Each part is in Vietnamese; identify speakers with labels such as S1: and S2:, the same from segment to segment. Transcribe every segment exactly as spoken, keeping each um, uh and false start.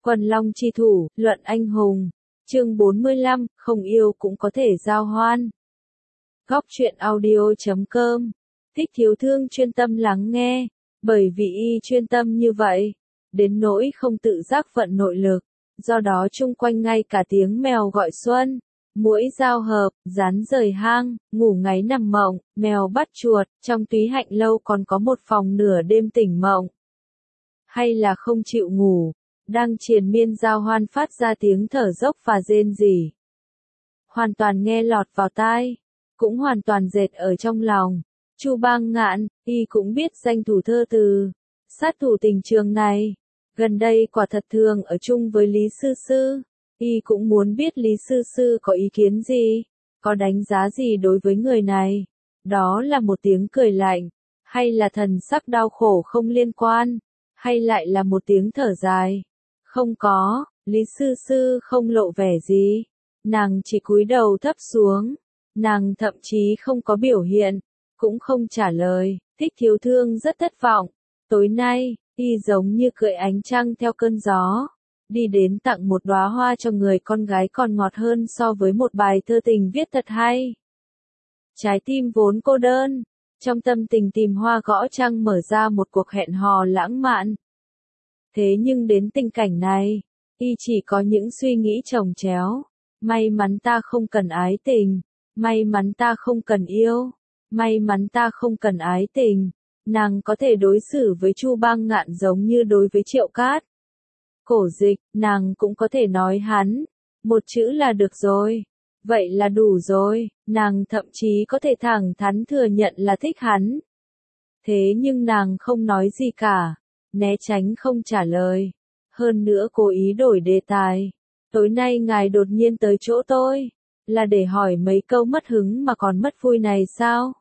S1: Quần long chi thủ, luận anh hùng. Chương bốn mươi lăm, không yêu cũng có thể giao hoan. Góc truyện audio chấm com. Thích thiếu thương chuyên tâm lắng nghe, bởi vì y chuyên tâm như vậy, đến nỗi không tự giác vận nội lực, do đó chung quanh ngay cả tiếng mèo gọi xuân, muỗi giao hợp, rắn rời hang, ngủ ngáy nằm mộng, mèo bắt chuột, trong túy hạnh lâu còn có một phòng nửa đêm tỉnh mộng. Hay là không chịu ngủ, đang triền miên giao hoan phát ra tiếng thở dốc và rên rỉ. Hoàn toàn nghe lọt vào tai, cũng hoàn toàn dệt ở trong lòng. Chu Bang Ngạn, y cũng biết danh thủ thơ từ, sát thủ tình trường này. Gần đây quả thật thường ở chung với Lý Sư Sư, y cũng muốn biết Lý Sư Sư có ý kiến gì, có đánh giá gì đối với người này. Đó là một tiếng cười lạnh, hay là thần sắc đau khổ không liên quan, hay lại là một tiếng thở dài. Không có, Lý Sư Sư không lộ vẻ gì, nàng chỉ cúi đầu thấp xuống, nàng thậm chí không có biểu hiện, cũng không trả lời. Thích thiếu thương rất thất vọng, tối nay, y giống như cưỡi ánh trăng theo cơn gió, đi đến tặng một đóa hoa cho người con gái còn ngọt hơn so với một bài thơ tình viết thật hay. Trái tim vốn cô đơn, trong tâm tình tìm hoa gõ trăng mở ra một cuộc hẹn hò lãng mạn. Thế nhưng đến tình cảnh này, y chỉ có những suy nghĩ chồng chéo. May mắn ta không cần ái tình, may mắn ta không cần yêu, may mắn ta không cần ái tình. Nàng có thể đối xử với Chu Bang Ngạn giống như đối với Triệu Cát. Cổ Dịch, nàng cũng có thể nói hắn, một chữ là được rồi. Vậy là đủ rồi, nàng thậm chí có thể thẳng thắn thừa nhận là thích hắn. Thế nhưng nàng không nói gì cả, né tránh không trả lời. Hơn nữa cố ý đổi đề tài. Tối nay ngài đột nhiên tới chỗ tôi, là để hỏi mấy câu mất hứng mà còn mất vui này sao?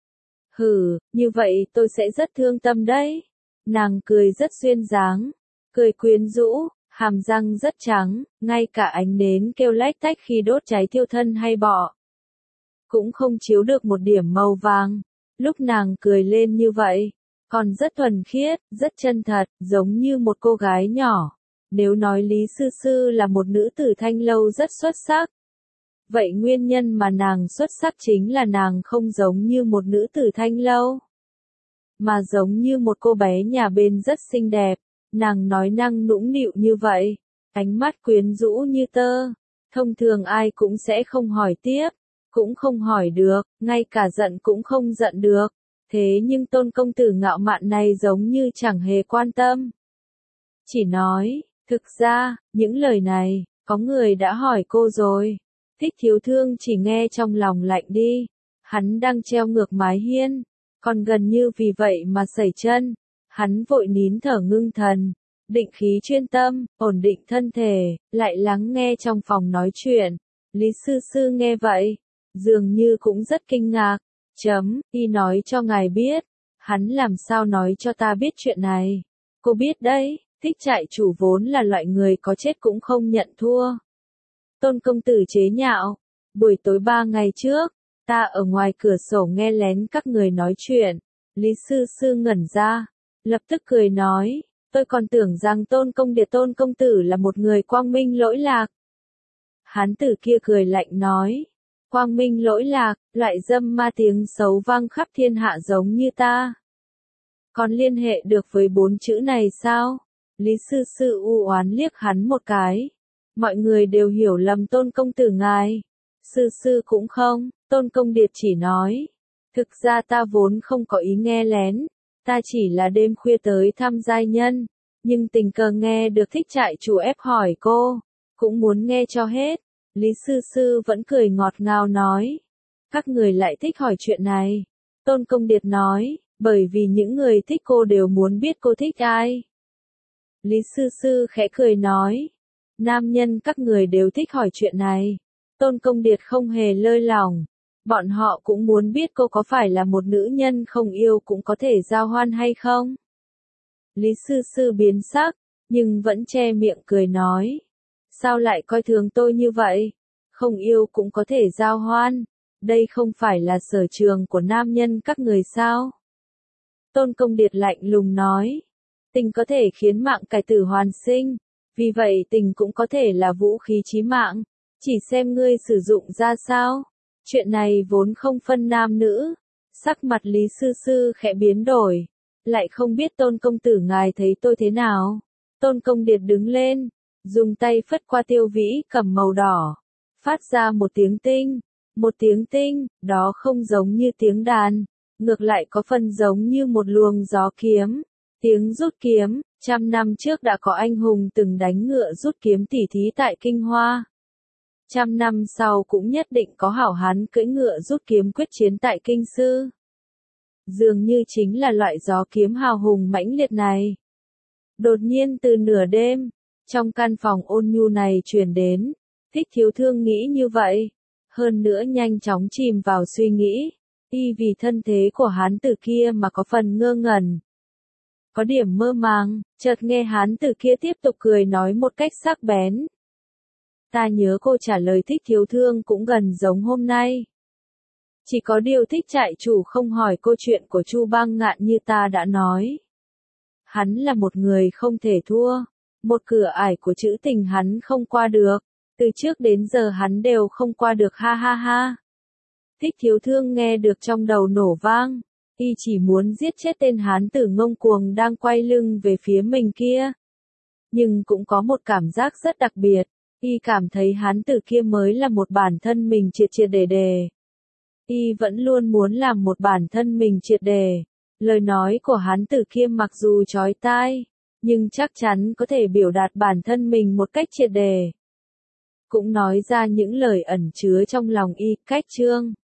S1: Hừ, như vậy tôi sẽ rất thương tâm đấy. Nàng cười rất duyên dáng, cười quyến rũ, hàm răng rất trắng, ngay cả ánh nến kêu lách tách khi đốt cháy thiêu thân hay bọ. Cũng không chiếu được một điểm màu vàng. Lúc nàng cười lên như vậy, còn rất thuần khiết, rất chân thật, giống như một cô gái nhỏ. Nếu nói Lý Sư Sư là một nữ tử thanh lâu rất xuất sắc, vậy nguyên nhân mà nàng xuất sắc chính là nàng không giống như một nữ tử thanh lâu, mà giống như một cô bé nhà bên rất xinh đẹp. Nàng nói năng nũng nịu như vậy, ánh mắt quyến rũ như tơ. Thông thường ai cũng sẽ không hỏi tiếp, cũng không hỏi được, ngay cả giận cũng không giận được. Thế nhưng Tôn công tử ngạo mạn này giống như chẳng hề quan tâm. Chỉ nói, thực ra, những lời này, có người đã hỏi cô rồi. Thích thiếu thương chỉ nghe trong lòng lạnh đi. Hắn đang treo ngược mái hiên, còn gần như vì vậy mà sẩy chân. Hắn vội nín thở ngưng thần, định khí chuyên tâm, ổn định thân thể, lại lắng nghe trong phòng nói chuyện. Lý Sư Sư nghe vậy, dường như cũng rất kinh ngạc. Chấm, y nói cho ngài biết. Hắn làm sao nói cho ta biết chuyện này? Cô biết đấy, Thích trại chủ vốn là loại người có chết cũng không nhận thua. Tôn công tử chế nhạo. Buổi tối ba ngày trước, ta ở ngoài cửa sổ nghe lén các người nói chuyện. Lý Sư Sư ngẩn ra, lập tức cười nói, tôi còn tưởng rằng Tôn công điệt Tôn công tử là một người quang minh lỗi lạc. Hán tử kia cười lạnh nói, quang minh lỗi lạc, loại dâm ma tiếng xấu vang khắp thiên hạ giống như ta. Còn liên hệ được với bốn chữ này sao? Lý Sư Sư u oán liếc hắn một cái. Mọi người đều hiểu lầm Tôn công tử ngài. Sư Sư cũng không, Tôn công điệt chỉ nói. Thực ra ta vốn không có ý nghe lén. Ta chỉ là đêm khuya tới thăm giai nhân. Nhưng tình cờ nghe được Thích trại chủ ép hỏi cô. Cũng muốn nghe cho hết. Lý Sư Sư vẫn cười ngọt ngào nói. Các người lại thích hỏi chuyện này. Tôn công điệt nói, bởi vì những người thích cô đều muốn biết cô thích ai. Lý Sư Sư khẽ cười nói, nam nhân các người đều thích hỏi chuyện này. Tôn công điệt không hề lơi lỏng. Bọn họ cũng muốn biết cô có phải là một nữ nhân không yêu cũng có thể giao hoan hay không. Lý Sư Sư biến sắc, nhưng vẫn che miệng cười nói. Sao lại coi thường tôi như vậy? Không yêu cũng có thể giao hoan. Đây không phải là sở trường của nam nhân các người sao? Tôn công điệt lạnh lùng nói. Tình có thể khiến mạng cải tử hoàn sinh. Vì vậy tình cũng có thể là vũ khí chí mạng, chỉ xem ngươi sử dụng ra sao. Chuyện này vốn không phân nam nữ. Sắc mặt Lý Sư Sư khẽ biến đổi. Lại không biết Tôn công tử ngài thấy tôi thế nào. Tôn Công Điệt đứng lên, dùng tay phất qua tiêu vĩ cầm màu đỏ, phát ra một tiếng tinh, một tiếng tinh, đó không giống như tiếng đàn, ngược lại có phần giống như một luồng gió kiếm, tiếng rút kiếm. Trăm năm trước đã có anh hùng từng đánh ngựa rút kiếm tỉ thí tại Kinh Hoa. Trăm năm sau cũng nhất định có hảo hán cưỡi ngựa rút kiếm quyết chiến tại Kinh Sư. Dường như chính là loại gió kiếm hào hùng mãnh liệt này. Đột nhiên từ nửa đêm, trong căn phòng ôn nhu này truyền đến, Thích Thiếu Thương nghĩ như vậy, hơn nữa nhanh chóng chìm vào suy nghĩ, y vì thân thế của hán tử kia mà có phần ngơ ngẩn. Có điểm mơ màng, chợt nghe hán tử kia tiếp tục cười nói một cách sắc bén. Ta nhớ cô trả lời Thích Thiếu Thương cũng gần giống hôm nay. Chỉ có điều Thích trại chủ không hỏi cô chuyện của Chu Bang Ngạn như ta đã nói. Hắn là một người không thể thua, một cửa ải của trữ tình hắn không qua được, từ trước đến giờ hắn đều không qua được ha ha ha. Thích Thiếu Thương nghe được trong đầu nổ vang, y chỉ muốn giết chết tên hán tử ngông cuồng đang quay lưng về phía mình kia. Nhưng cũng có một cảm giác rất đặc biệt, y cảm thấy hán tử kia mới là một bản thân mình triệt triệt để để. Y vẫn luôn muốn làm một bản thân mình triệt để. Lời nói của hán tử kia mặc dù chói tai, nhưng chắc chắn có thể biểu đạt bản thân mình một cách triệt để. Cũng nói ra những lời ẩn chứa trong lòng y, cách chương.